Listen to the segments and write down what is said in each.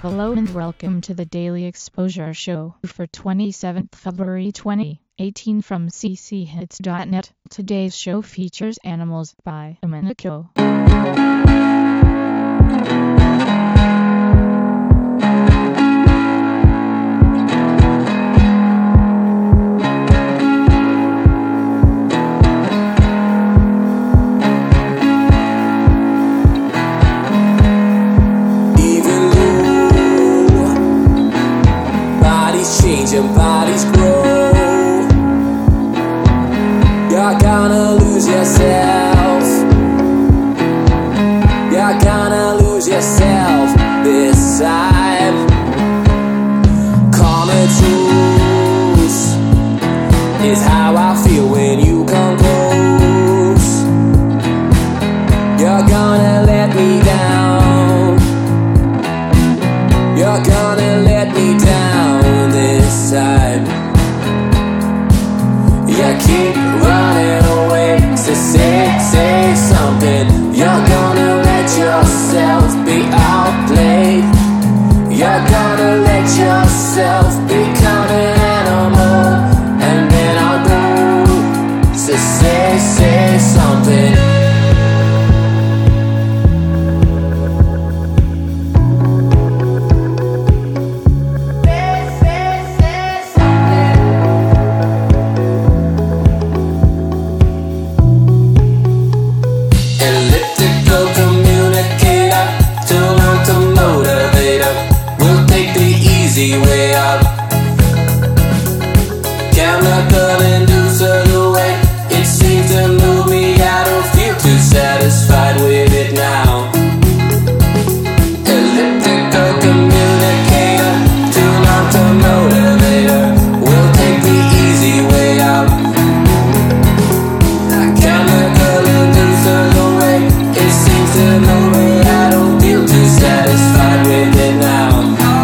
Hello and welcome to the Daily Exposure Show for 27th February 2018 from cchits.net. Today's show features Animals by Minako. Your bodies grow. You're gonna lose yourself. You're gonna lose yourself this time. Common truth is how I feel when you come close. You're gonna let me down. You're gonna let me down this time. You keep running away, so say something. You're gonna let yourself be outplayed. You're gonna let yourself become an animal, and then I'll go. So say something. Way out. Chemical inducer, the way it seems to move me, I don't feel too satisfied with it now. Elliptical communicator, tune on to motivator, we'll take the easy way out. Chemical inducer, the way it seems to move me, I don't feel too satisfied with it now.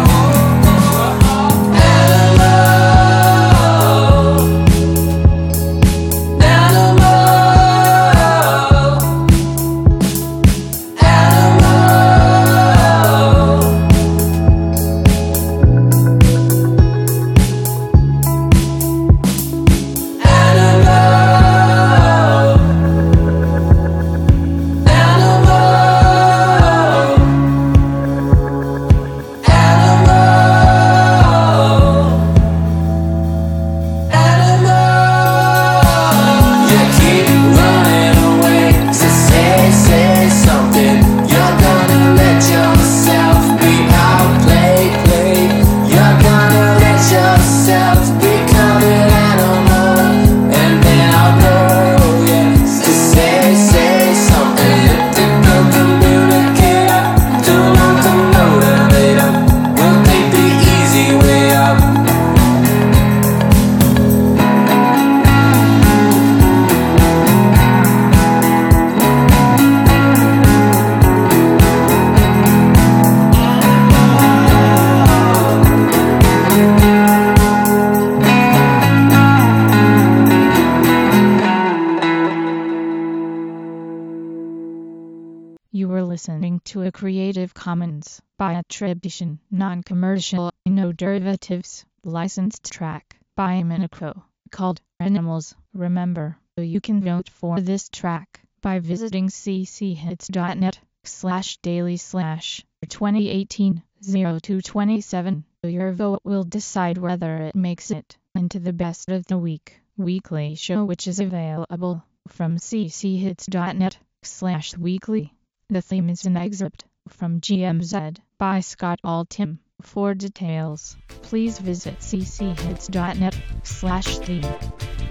You were listening to a Creative Commons by attribution, non-commercial, no derivatives, licensed track by Minako, called Animals. Remember, you can vote for this track by visiting cchits.net/daily/2018-0227. Your vote will decide whether it makes it into the Best of the Week weekly show, which is available from cchits.net/weekly. The theme is an excerpt from GMZ by Scott Altham. For details, please visit cchits.net/theme.